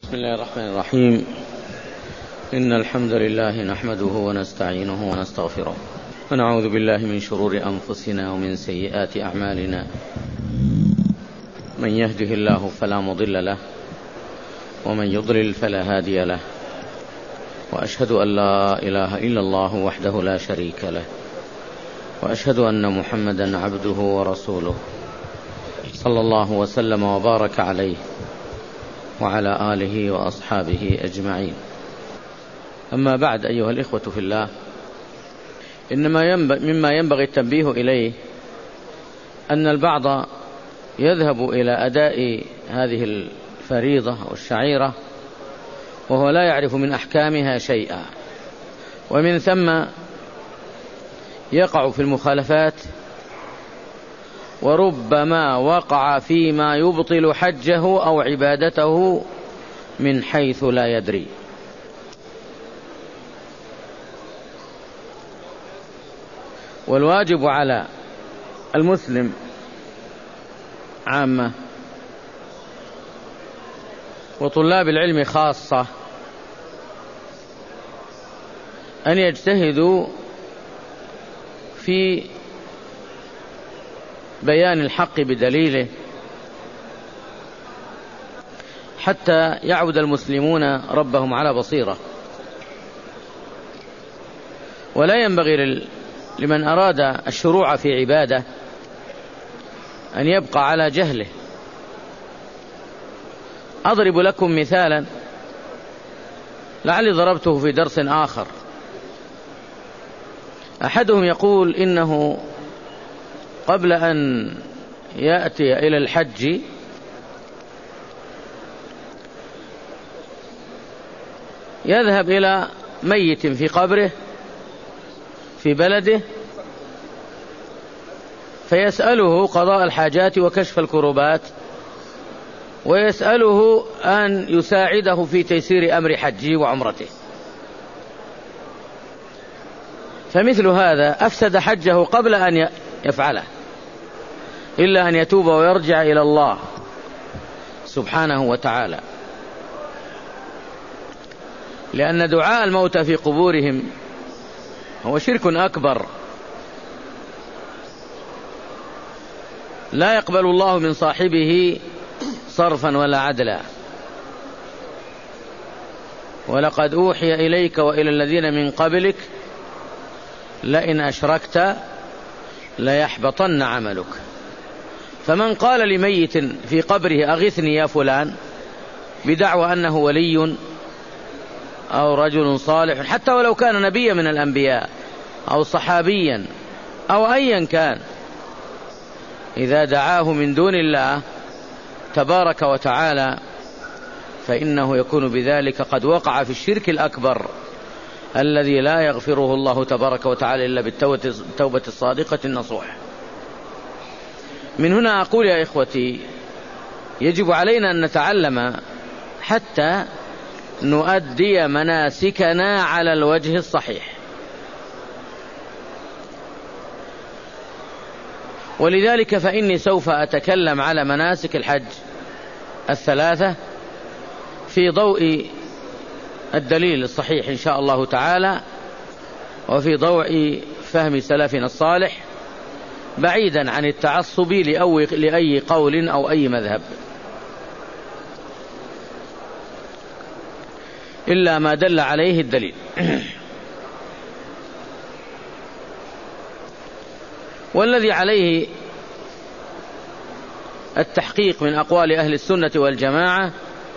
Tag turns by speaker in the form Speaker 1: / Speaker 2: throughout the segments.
Speaker 1: بسم الله الرحمن الرحيم. إن الحمد لله نحمده ونستعينه ونستغفره ونعوذ بالله من شرور أنفسنا ومن سيئات أعمالنا. من يهده الله فلا مضل له ومن يضلل فلا هادي له، وأشهد أن لا إله إلا الله وحده لا شريك له، وأشهد أن محمدا عبده ورسوله صلى الله وسلم وبارك عليه وعلى آله وأصحابه أجمعين. أما بعد، أيها الإخوة في الله، إنما مما ينبغي التنبيه إليه أن البعض يذهب إلى أداء هذه الفريضة أو الشعيرة وهو لا يعرف من أحكامها شيئا، ومن ثم يقع في المخالفات، وربما وقع فيما يبطل حجه أو عبادته من حيث لا يدري. والواجب على المسلم عامة وطلاب العلم خاصة أن يجتهدوا في بيان الحق بدليله حتى يعبد المسلمون ربهم على بصيرة. ولا ينبغي لمن أراد الشروع في عبادة أن يبقى على جهله. أضرب لكم مثالا لعلي ضربته في درس آخر. أحدهم يقول إنه قبل أن يأتي إلى الحج يذهب إلى ميت في قبره في بلده فيسأله قضاء الحاجات وكشف الكربات، ويسأله أن يساعده في تيسير أمر حجه وعمرته. فمثل هذا أفسد حجه قبل أن يفعله، إلا أن يتوب ويرجع إلى الله سبحانه وتعالى، لأن دعاء الموتى في قبورهم هو شرك أكبر لا يقبل الله من صاحبه صرفا ولا عدلا. ولقد أوحي إليك وإلى الذين من قبلك لئن أشركت ليحبطن عملك. فمن قال لميت في قبره أغثني يا فلان بدعوى أنه ولي أو رجل صالح، حتى ولو كان نبيا من الأنبياء أو صحابيا أو أيا كان، إذا دعاه من دون الله تبارك وتعالى فإنه يكون بذلك قد وقع في الشرك الأكبر الذي لا يغفره الله تبارك وتعالى إلا بالتوبة الصادقة النصوح. من هنا أقول يا إخوتي، يجب علينا أن نتعلم حتى نؤدي مناسكنا على الوجه الصحيح. ولذلك فإني سوف أتكلم على مناسك الحج الثلاثة في ضوء الدليل الصحيح إن شاء الله تعالى، وفي ضوء فهم سلفنا الصالح، بعيدا عن التعصب لأي قول أو أي مذهب، إلا ما دل عليه الدليل. والذي عليه التحقيق من أقوال أهل السنة والجماعة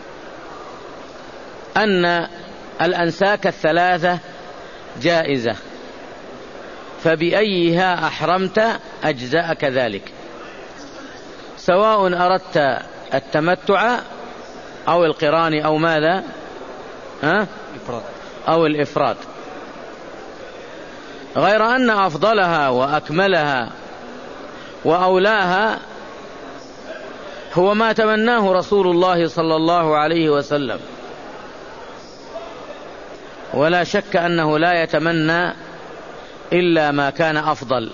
Speaker 1: أن الأنساك الثلاثة جائزة، فبأيها أحرمت أجزاءك ذلك، سواء أردت التمتع أو القران أو ماذا أو الإفراد، غير أن أفضلها وأكملها وأولاها هو ما تمناه رسول الله صلى الله عليه وسلم، ولا شك أنه لا يتمنى إلا ما كان أفضل.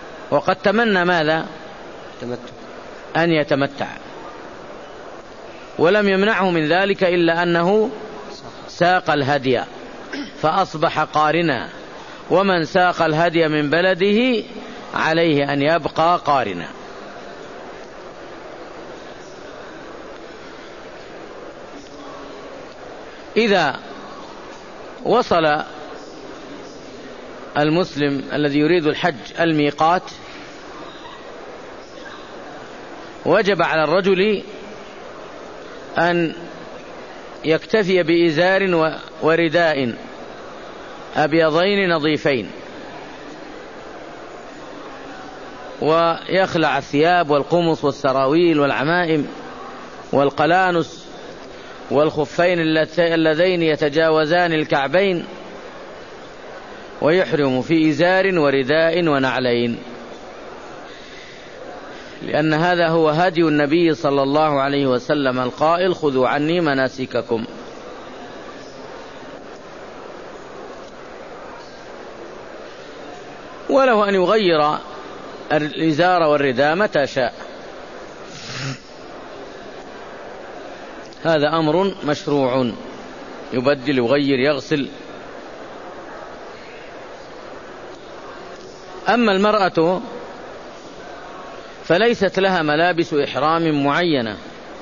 Speaker 1: وقد تمنى ماذا؟ أن يتمتع. ولم يمنعه من ذلك إلا أنه ساق الهدي فأصبح قارنا، ومن ساق الهدي من بلده عليه أن يبقى قارنا. إذا وصل المسلم الذي يريد الحج الميقات، وجب على الرجل أن يكتفي بإزار ورداء أبيضين نظيفين، ويخلع الثياب والقمص والسراويل والعمائم والقلانس والخفين اللذين يتجاوزان الكعبين، ويحرم في إزار ورداء ونعلين، لأن هذا هو هدي النبي صلى الله عليه وسلم القائل: خذوا عني مناسككم. وله أن يغير الإزار والرداء متى شاء، هذا أمر مشروع، يبدل يغير يغسل. أما المرأة فليست لها ملابس إحرام معينة،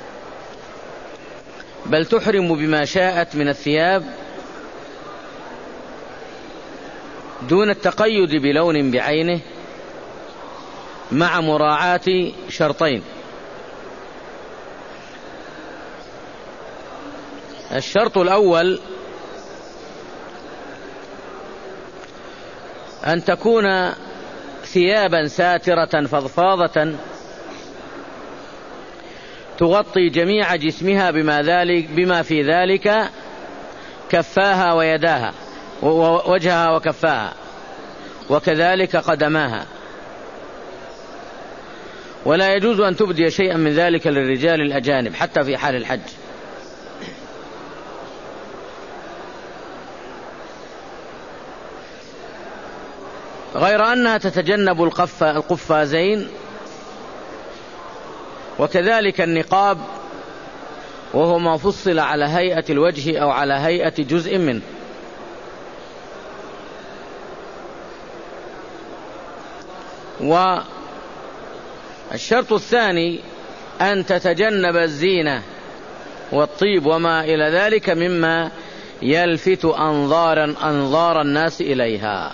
Speaker 1: بل تحرم بما شاءت من الثياب دون التقيد بلون بعينه، مع مراعاة شرطين: الشرط الأول أن تكون ثيابا ساترة فضفاضة تغطي جميع جسمها بما في ذلك كفاها ويداها ووجهها وكفاها، وكذلك قدماها، ولا يجوز أن تبدي شيئا من ذلك للرجال الأجانب حتى في حال الحج. غير أنها تتجنب القفازين، وكذلك النقاب، وهو ما فصل على هيئة الوجه أو على هيئة جزء منه. والشرط الثاني أن تتجنب الزينة والطيب وما إلى ذلك مما يلفت أنظار الناس إليها.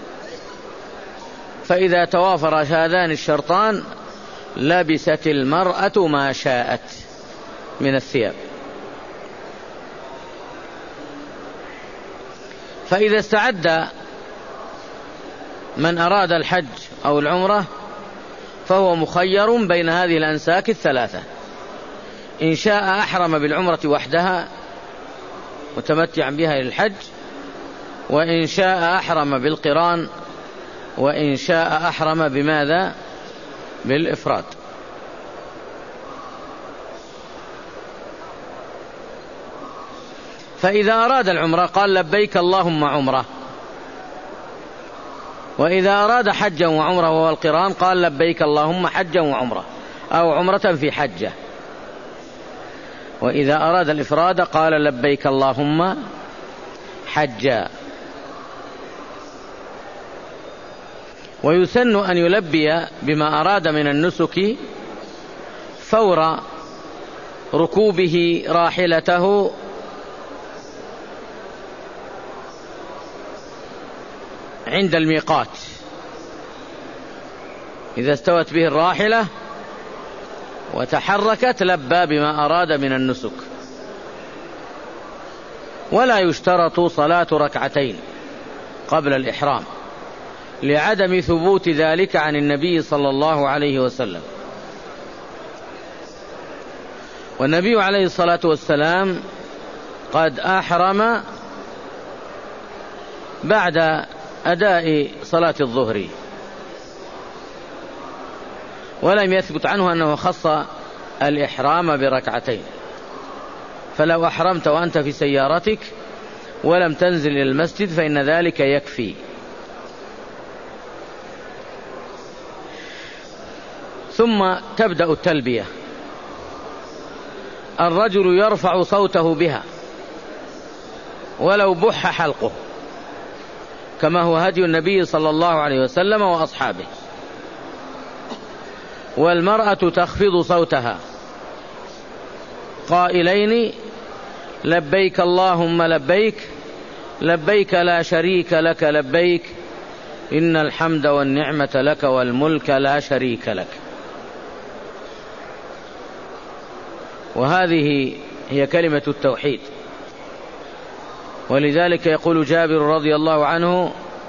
Speaker 1: فإذا توافر هذان الشرطان لبست المرأة ما شاءت من الثياب. فإذا استعد من أراد الحج أو العمرة فهو مخير بين هذه الأنساك الثلاثة: إن شاء أحرم بالعمرة وحدها متمتعا بها للحج، وإن شاء أحرم بالقران، وإن شاء أحرم بماذا؟ بالإفراد. فإذا أراد العمرة قال: لبيك اللهم عمرة. وإذا أراد حجا وعمرة وهو القران قال: لبيك اللهم حجا وعمرة، أو عمرة في حجة. وإذا أراد الإفراد قال: لبيك اللهم حجا. ويسن أن يلبي بما أراد من النسك فور ركوبه راحلته عند الميقات. إذا استوت به الراحلة وتحركت لبى بما أراد من النسك. ولا يشترط صلاة ركعتين قبل الإحرام لعدم ثبوت ذلك عن النبي صلى الله عليه وسلم. والنبي عليه الصلاة والسلام قد أحرم بعد أداء صلاة الظهر، ولم يثبت عنه أنه خص الإحرام بركعتين. فلو أحرمت وأنت في سيارتك ولم تنزل إلى المسجد فإن ذلك يكفي. ثم تبدأ التلبية. الرجل يرفع صوته بها ولو بح حلقه، كما هو هدي النبي صلى الله عليه وسلم وأصحابه. والمرأة تخفض صوتها قائلين: لبيك اللهم لبيك، لبيك لا شريك لك لبيك، إن الحمد والنعمة لك والملك لا شريك لك. وهذه هي كلمة التوحيد. ولذلك يقول جابر رضي الله عنه: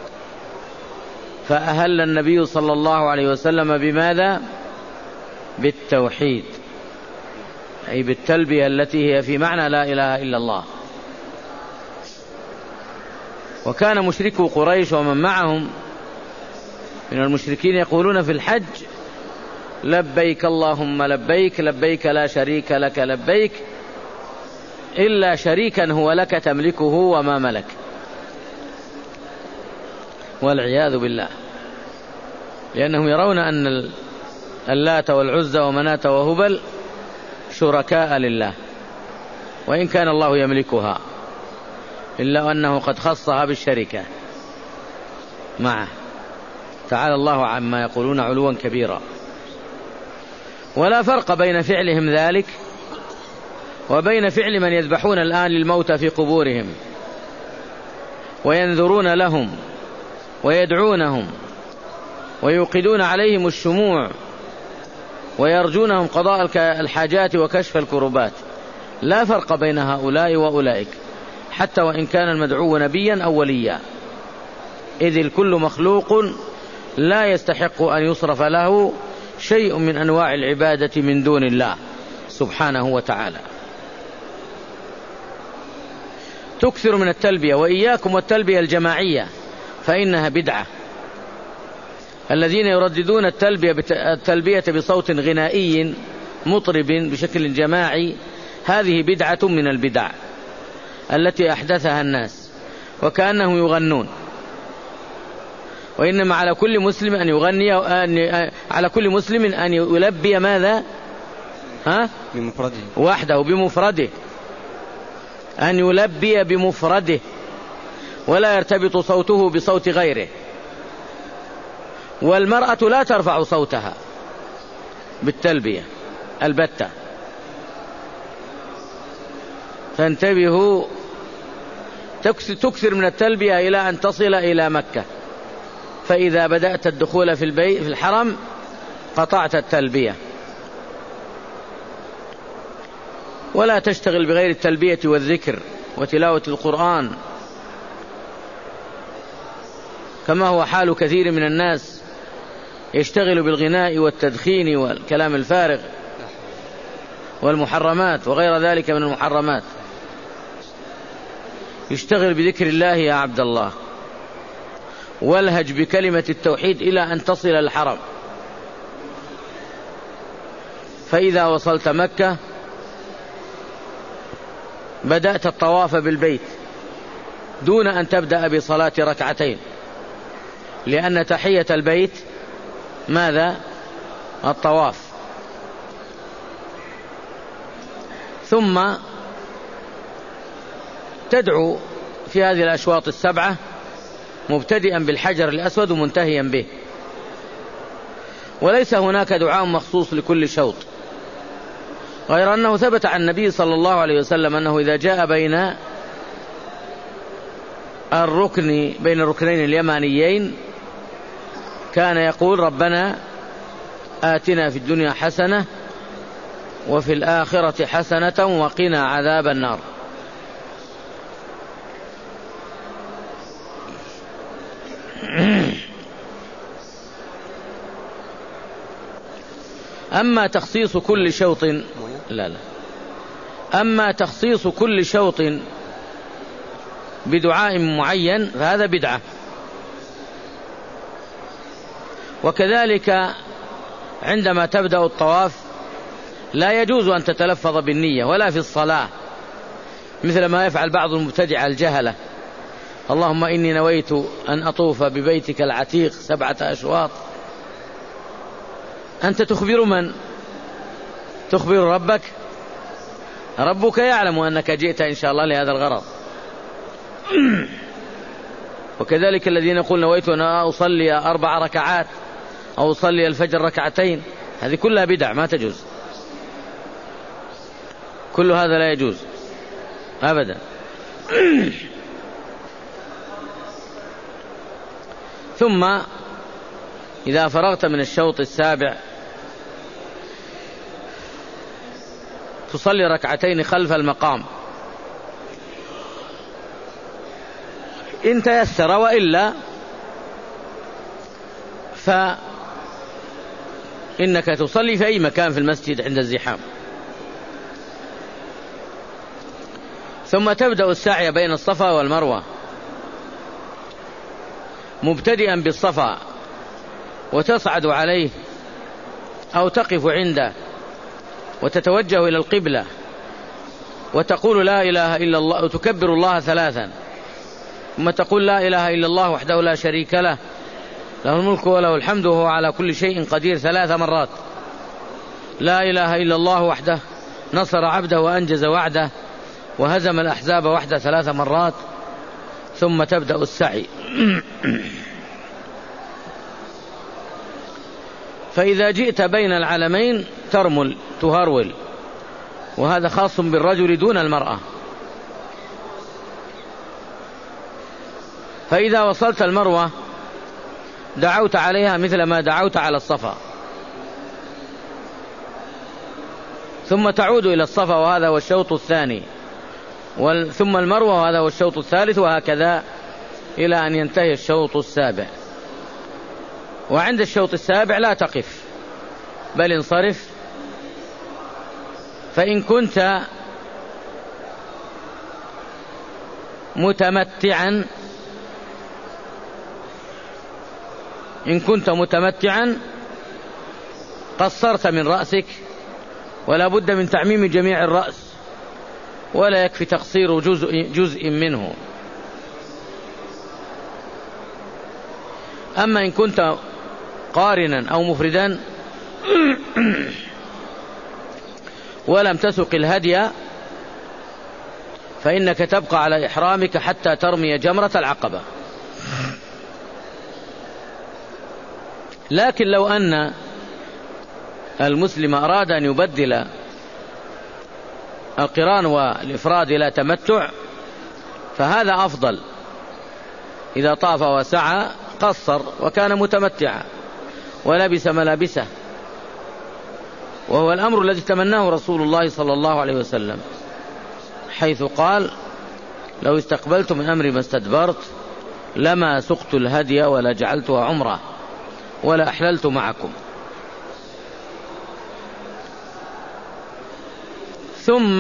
Speaker 1: فأهل النبي صلى الله عليه وسلم بماذا؟ بالتوحيد، أي بالتلبية التي هي في معنى لا إله إلا الله. وكان مشركو قريش ومن معهم من المشركين يقولون في الحج: لبيك اللهم لبيك، لبيك لا شريك لك لبيك، إلا شريكا هو لك تملكه وما ملك. والعياذ بالله، لأنهم يرون أن اللات والعزى ومناة وهبل شركاء لله، وإن كان الله يملكها، إلا أنه قد خصها بالشركة معه، تعالى الله عما يقولون علوا كبيرا. ولا فرق بين فعلهم ذلك وبين فعل من يذبحون الآن للموتى في قبورهم وينذرون لهم ويدعونهم ويوقدون عليهم الشموع ويرجونهم قضاء الحاجات وكشف الكربات. لا فرق بين هؤلاء وأولئك، حتى وإن كان المدعو نبيا أو وليا، إذ الكل مخلوق لا يستحق أن يصرف له شيء من أنواع العبادة من دون الله سبحانه وتعالى. تكثر من التلبية، وإياكم والتلبية الجماعية فإنها بدعة. الذين يرددون التلبية بصوت غنائي مطرب بشكل جماعي، هذه بدعة من البدع التي أحدثها الناس، وكأنهم يغنون. وإنما على كل مسلم أن يغني، على كل مسلم أن يلبي ماذا؟
Speaker 2: بمفرده،
Speaker 1: وحده بمفرده، أن يلبي بمفرده، ولا يرتبط صوته بصوت غيره. والمرأة لا ترفع صوتها بالتلبية البتة. فانتبهوا، تكثر من التلبية إلى أن تصل إلى مكة، فإذا بدأت الدخول في الحرم قطعت التلبية. ولا تشتغل بغير التلبية والذكر وتلاوة القرآن، كما هو حال كثير من الناس، يشتغل بالغناء والتدخين والكلام الفارغ والمحرمات وغير ذلك من المحرمات. يشتغل بذكر الله يا عبد الله، والهج بكلمة التوحيد إلى أن تصل الحرم. فإذا وصلت مكة بدأت الطواف بالبيت دون أن تبدأ بصلاة ركعتين، لأن تحية البيت ماذا؟ الطواف. ثم تدعو في هذه الأشواط السبعة، مبتدئا بالحجر الأسود ومنتهيا به. وليس هناك دعاء مخصوص لكل شوط، غير أنه ثبت عن النبي صلى الله عليه وسلم أنه إذا جاء بين الركنين اليمانيين كان يقول: ربنا آتنا في الدنيا حسنة وفي الآخرة حسنة وقنا عذاب النار. أما تخصيص كل شوط أما تخصيص كل شوط بدعاء معين فهذا بدعة. وكذلك عندما تبدأ الطواف لا يجوز أن تتلفظ بالنية ولا في الصلاة، مثل ما يفعل بعض المبتدعة الجهلة: اللهم إني نويت أن أطوف ببيتك العتيق 7 أشواط. أنت تخبر من؟ تخبر ربك؟ ربك يعلم أنك جئت إن شاء الله لهذا الغرض. وكذلك الذين يقول نويت أن أصلي 4 ركعات أو أصلي الفجر 2 ركعات، هذه كلها بدع ما تجوز، كل هذا لا يجوز أبدا. ثم إذا فرغت من الشوط السابع تصلي 2 ركعتين خلف المقام إن تيسر، وإلا فإنك تصلي في أي مكان في المسجد عند الزحام. ثم تبدأ السعي بين الصفا والمروة مبتدئا بالصفا وتصعد عليه أو تقف عنده وتتوجه إلى القبلة وتقول لا إله إلا الله وتكبر الله 3، ثم تقول لا إله إلا الله وحده لا شريك له، له الملك وله الحمد وهو على كل شيء قدير 3 مرات. لا إله إلا الله وحده نصر عبده وأنجز وعده وهزم الأحزاب وحده 3 مرات. ثم تبدأ السعي. فإذا جئت بين العلمين ترمل تهرول، وهذا خاص بالرجل دون المرأة. فإذا وصلت المروة دعوت عليها مثل ما دعوت على الصفا، ثم تعود إلى الصفا وهذا هو الشوط الثاني، ثم المروة وهذا هو الشوط الثالث، وهكذا إلى أن ينتهي الشوط السابع. وعند الشوط السابع لا تقف بل انصرف. فإن كنت متمتعا قصرت من رأسك، ولا بد من تعميم جميع الرأس، ولا يكفي تقصير جزء منه. أما إن كنت قارنا أو مفردا ولم تسق الهدي فإنك تبقى على إحرامك حتى ترمي جمرة العقبة. لكن لو أن المسلم أراد أن يبدل القران والإفراد إلى تمتع فهذا أفضل. إذا طاف وسعى قصر وكان متمتعا ولبس ملابسه، وهو الأمر الذي تمناه رسول الله صلى الله عليه وسلم، حيث قال لو استقبلت من أمري ما استدبرت لما سقت الهدي ولا جعلتها عمرة ولا أحللت معكم. ثم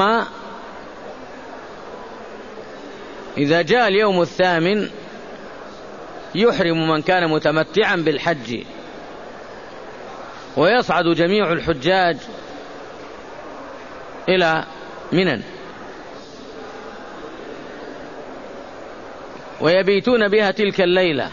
Speaker 1: إذا جاء اليوم الثامن يحرم من كان متمتعا بالحج، ويصعد جميع الحجاج إلى منى ويبيتون بها تلك الليلة،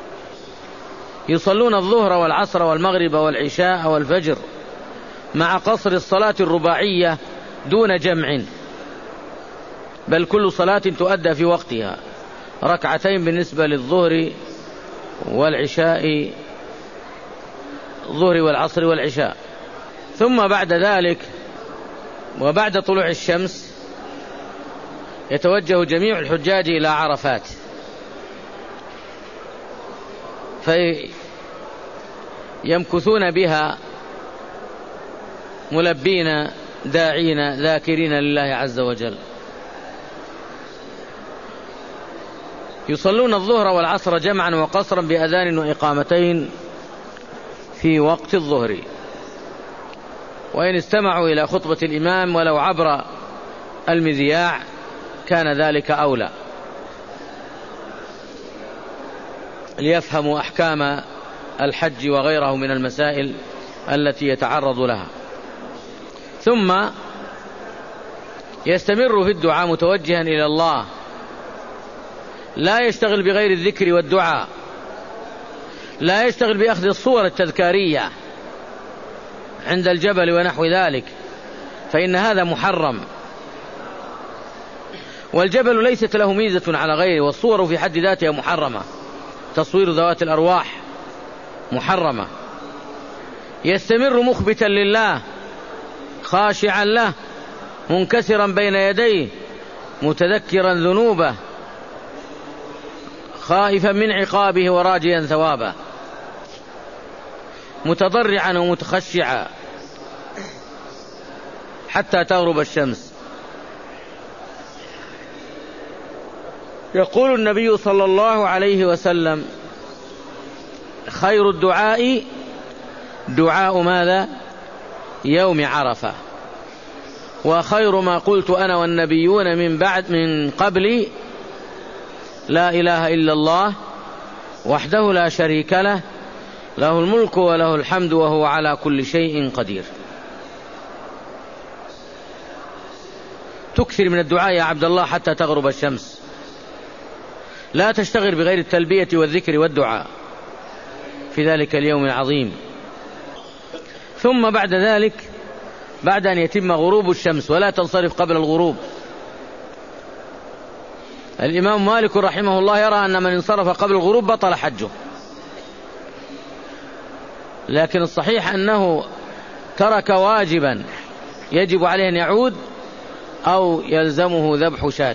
Speaker 1: يصلون الظهر والعصر والمغرب والعشاء والفجر مع قصر الصلاة الرباعية دون جمع، بل كل صلاة تؤدى في وقتها، 2 ركعتين بالنسبة للظهر والعشاء، الظهر والعصر والعشاء. ثم بعد ذلك وبعد طلوع الشمس يتوجه جميع الحجاج إلى عرفات، فيمكثون بها ملبين داعين ذاكرين لله عز وجل، يصلون الظهر والعصر جمعا وقصرا بأذان وإقامتين في وقت الظهر، وإن استمعوا إلى خطبة الإمام ولو عبر المذياع كان ذلك أولى ليفهموا أحكام الحج وغيره من المسائل التي يتعرض لها. ثم يستمر في الدعاء متوجها إلى الله، لا يشتغل بغير الذكر والدعاء، لا يشتغل بأخذ الصور التذكارية عند الجبل ونحو ذلك، فإن هذا محرم والجبل ليست له ميزة على غيره، والصور في حد ذاتها محرمة، تصوير ذوات الأرواح محرمة. يستمر مخبتا لله خاشعا له منكسرا بين يديه متذكرا ذنوبه خائفا من عقابه وراجيا ثوابه، متضرعا ومتخشعا حتى تغرب الشمس. يقول النبي صلى الله عليه وسلم: خير الدعاء دعاء ماذا؟ يوم عرفة. وخير ما قلت أنا والنبيون من قبلي لا إله إلا الله وحده لا شريك له، له الملك وله الحمد وهو على كل شيء قدير. تكثر من الدعاء يا عبد الله حتى تغرب الشمس، لا تشتغل بغير التلبية والذكر والدعاء في ذلك اليوم العظيم. ثم بعد ذلك، بعد أن يتم غروب الشمس ولا تنصرف قبل الغروب، الإمام مالك رحمه الله يرى أن من انصرف قبل الغروب بطل حجه، لكن الصحيح أنه ترك واجبا يجب عليه أن يعود أو يلزمه ذبح شاة.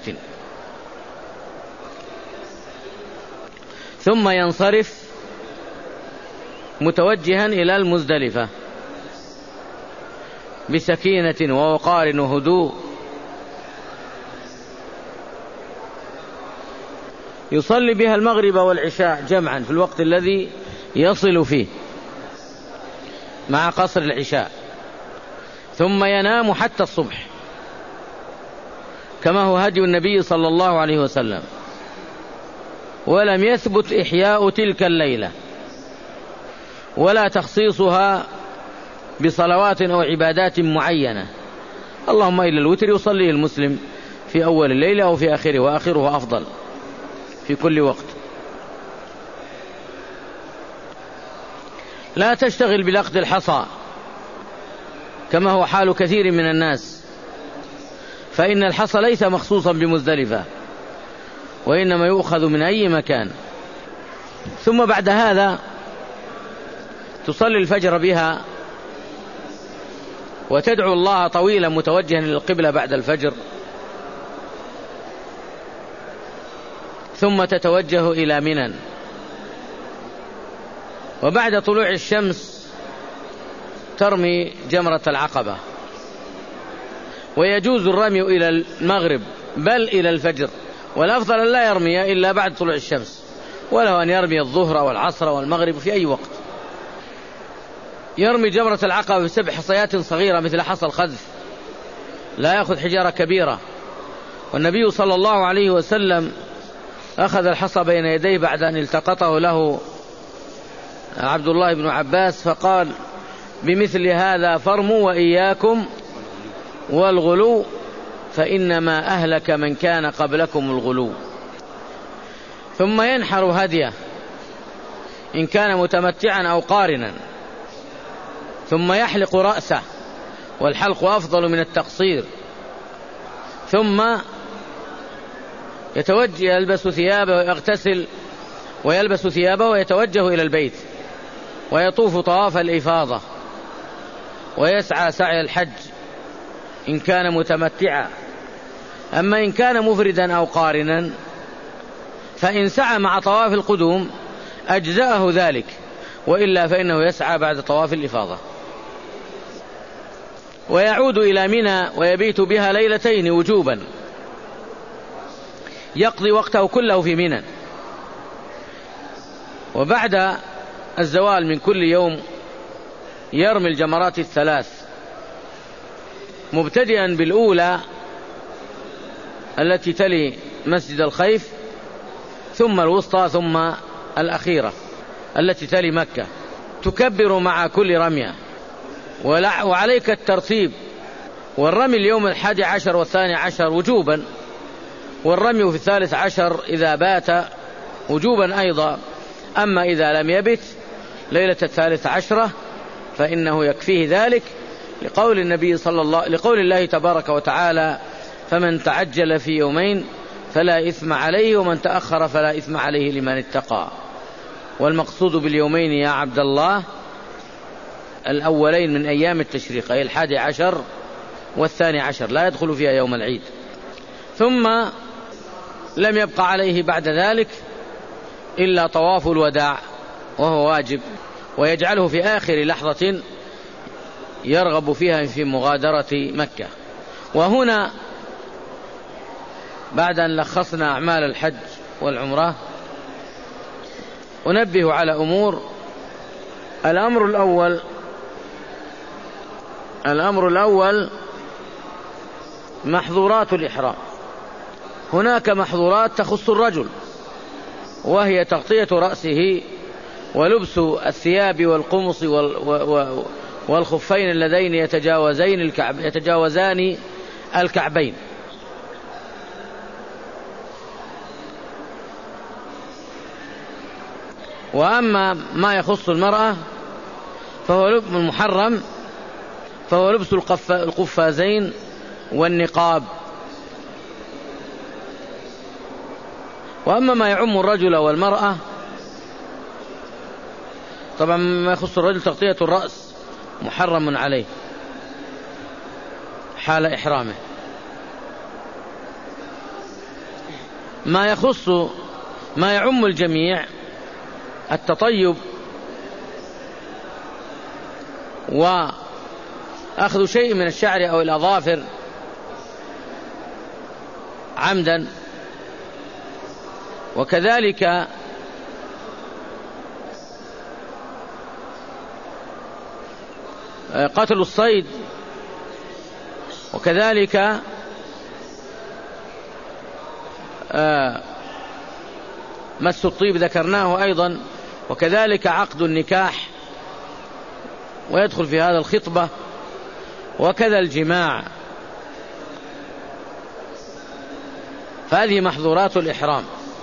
Speaker 1: ثم ينصرف متوجها إلى المزدلفة بسكينة ووقار وهدوء، يصلي بها المغرب والعشاء جمعا في الوقت الذي يصل فيه مع قصر العشاء، ثم ينام حتى الصبح كما هو هدي النبي صلى الله عليه وسلم. ولم يثبت إحياء تلك الليلة ولا تخصيصها بصلوات أو عبادات معينة، اللهم إلا الوتر يصليه المسلم في أول الليلة أو في آخره، وآخره أفضل في كل وقت. لا تشتغل بلقط الحصى كما هو حال كثير من الناس، فإن الحصى ليس مخصوصا بمزدلفة وإنما يؤخذ من أي مكان. ثم بعد هذا تصلي الفجر بها وتدعو الله طويلا متوجها للقبلة بعد الفجر، ثم تتوجه إلى منى. وبعد طلوع الشمس ترمي جمرة العقبة، ويجوز الرمي إلى المغرب بل إلى الفجر، والأفضل أن لا يرمي إلا بعد طلوع الشمس، وله أن يرمي الظهر والعصر والمغرب في أي وقت. يرمي جمرة العقبة بسبع حصيات صغيرة مثل حصى الخذف، لا يأخذ حجارة كبيرة. والنبي صلى الله عليه وسلم أخذ الحصى بين يديه بعد أن التقطه له عبد الله بن عباس فقال: بمثل هذا فارموا وإياكم والغلو فإنما أهلك من كان قبلكم الغلو. ثم ينحر هديه إن كان متمتعا أو قارنا، ثم يحلق رأسه، والحلق أفضل من التقصير، ثم يلبس ثيابه ويغتسل ويلبس ثيابه ويتوجه إلى البيت ويطوف طواف الإفاضة ويسعى سعي الحج إن كان متمتعا. أما إن كان مفردا أو قارنا فإن سعى مع طواف القدوم أجزأه ذلك، وإلا فإنه يسعى بعد طواف الإفاضة. ويعود إلى منى ويبيت بها ليلتين وجوبا، يقضي وقته كله في منى. وبعد الزوال من كل يوم يرمي الجمرات الثلاث، مبتدئا بالأولى التي تلي مسجد الخيف، ثم الوسطى، ثم الأخيرة التي تلي مكة. تكبر مع كل رمية، وعليك الترتيب. والرمي اليوم 11 و12 وجوبا، والرمي في 13 إذا بات وجوبا أيضا. أما إذا لم يبت ليلة 13 فإنه يكفيه ذلك، لقول الله تبارك وتعالى: فمن تعجل في يومين فلا إثم عليه، ومن تأخر فلا إثم عليه لمن اتقى. والمقصود باليومين يا عبد الله الأولين من أيام التشريق، أي 11 و12، لا يدخل فيها يوم العيد. ثم لم يبقى عليه بعد ذلك إلا طواف الوداع، وهو واجب، ويجعله في آخر لحظة يرغب فيها في مغادرة مكة. وهنا بعد أن لخصنا أعمال الحج والعمرة أنبه على أمور. الأمر الأول محظورات الإحرام. هناك محظورات تخص الرجل، وهي تغطية رأسه ولبس الثياب والقمص والخفين اللذين يتجاوزان الكعبين. وأما ما يخص المرأة فهو المحرم، فهو لبس القفازين والنقاب. وأما ما يعم الرجل والمرأة، طبعا ما يخص الرجل تغطية الرأس محرم عليه حال إحرامه. ما يعم الجميع التطيب وأخذ شيء من الشعر أو الأظافر عمدا، وكذلك قتل الصيد، وكذلك مس الطيب ذكرناه أيضا، وكذلك عقد النكاح ويدخل في هذا الخطبة، وكذا الجماع. فهذه محظورات الإحرام.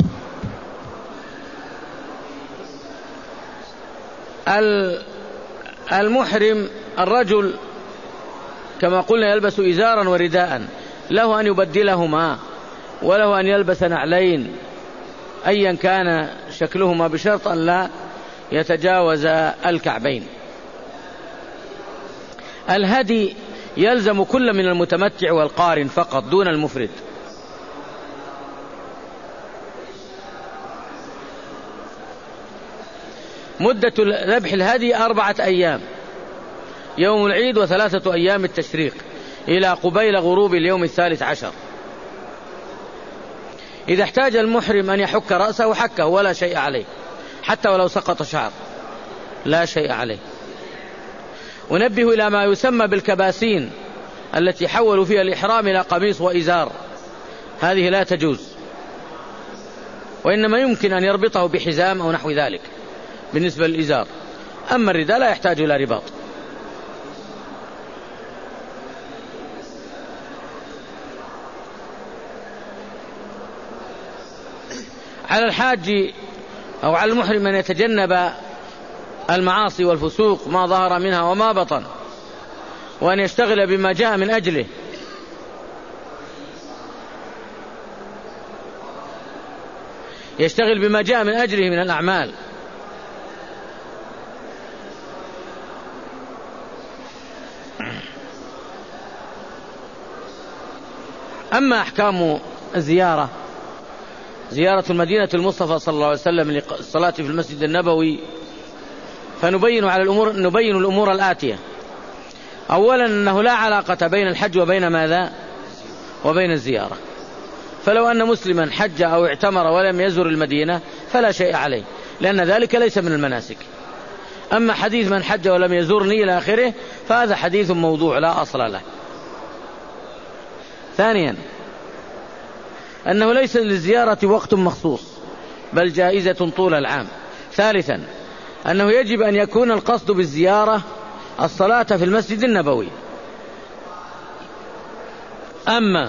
Speaker 1: المحرم الرجل كما قلنا يلبس إزارا ورداء، له أن يبدلهما، وله أن يلبس نعلين أيا كان شكلهما، بشرط أن لا يتجاوز الكعبين. الهدي يلزم كل من المتمتع والقارن فقط دون المفرد. مدة ذبح الهدي 4 أيام، يوم العيد و3 أيام التشريق، إلى قبيل غروب اليوم 13. إذا احتاج المحرم أن يحك رأسه حكه ولا شيء عليه، حتى ولو سقط شعر لا شيء عليه. ونبه إلى ما يسمى بالكباسين التي حولوا فيها الإحرام إلى قميص وإزار، هذه لا تجوز، وإنما يمكن أن يربطه بحزام أو نحو ذلك بالنسبة للإزار. أما الرداء لا يحتاج إلى رباط. على الحاج أو على المحرم أن يتجنب المعاصي والفسوق ما ظهر منها وما بطن، وأن يشتغل بما جاء من أجله، يشتغل بما جاء من أجله من الأعمال. أما أحكام الزيارة، زيارة المدينة المصطفى صلى الله عليه وسلم للصلاة في المسجد النبوي، فنبين الأمور الآتية. أولا أنه لا علاقة بين الحج وبين ماذا؟ وبين الزيارة. فلو أن مسلما حج أو اعتمر ولم يزر المدينة فلا شيء عليه، لأن ذلك ليس من المناسك. أما حديث من حج ولم يزرني إلى آخره فهذا حديث موضوع لا أصل له. ثانيا أنه ليس للزيارة وقت مخصوص، بل جائزة طول العام. ثالثا أنه يجب أن يكون القصد بالزيارة الصلاة في المسجد النبوي. أما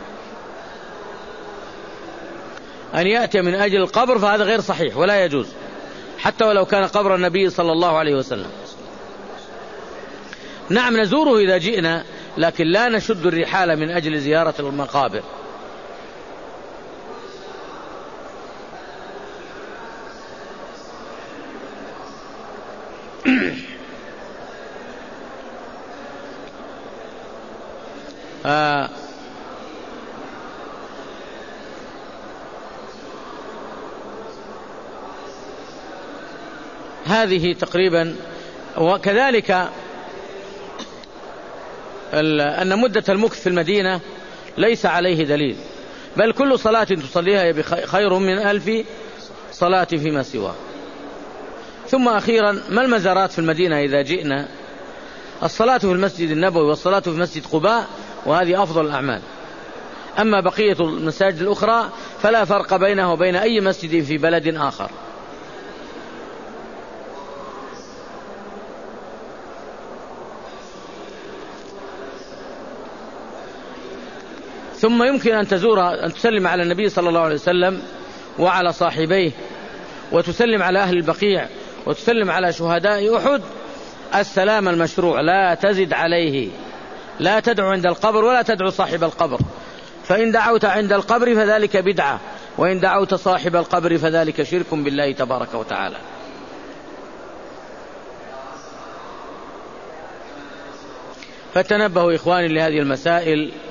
Speaker 1: أن يأتي من أجل القبر فهذا غير صحيح ولا يجوز، حتى ولو كان قبر النبي صلى الله عليه وسلم. نعم نزوره إذا جئنا، لكن لا نشد الرحال من أجل زيارة المقابر. هذه تقريبا. وكذلك أن مدة المكث في المدينة ليس عليه دليل، بل كل صلاة تصليها خير من 1000 صلاة فيما سواه. ثم أخيرا، ما المزارات في المدينة إذا جئنا؟ الصلاة في المسجد النبوي والصلاة في مسجد قباء، وهذه أفضل الأعمال. أما بقية المساجد الأخرى فلا فرق بينها وبين أي مسجد في بلد آخر. ثم يمكن أن تسلم على النبي صلى الله عليه وسلم وعلى صاحبيه، وتسلم على أهل البقيع، وتسلم على شهداء أحد السلام المشروع، لا تزد عليه. لا تدعو عند القبر ولا تدعو صاحب القبر، فإن دعوت عند القبر فذلك بدعة، وإن دعوت صاحب القبر فذلك شرك بالله تبارك وتعالى. فتنبهوا إخواني لهذه المسائل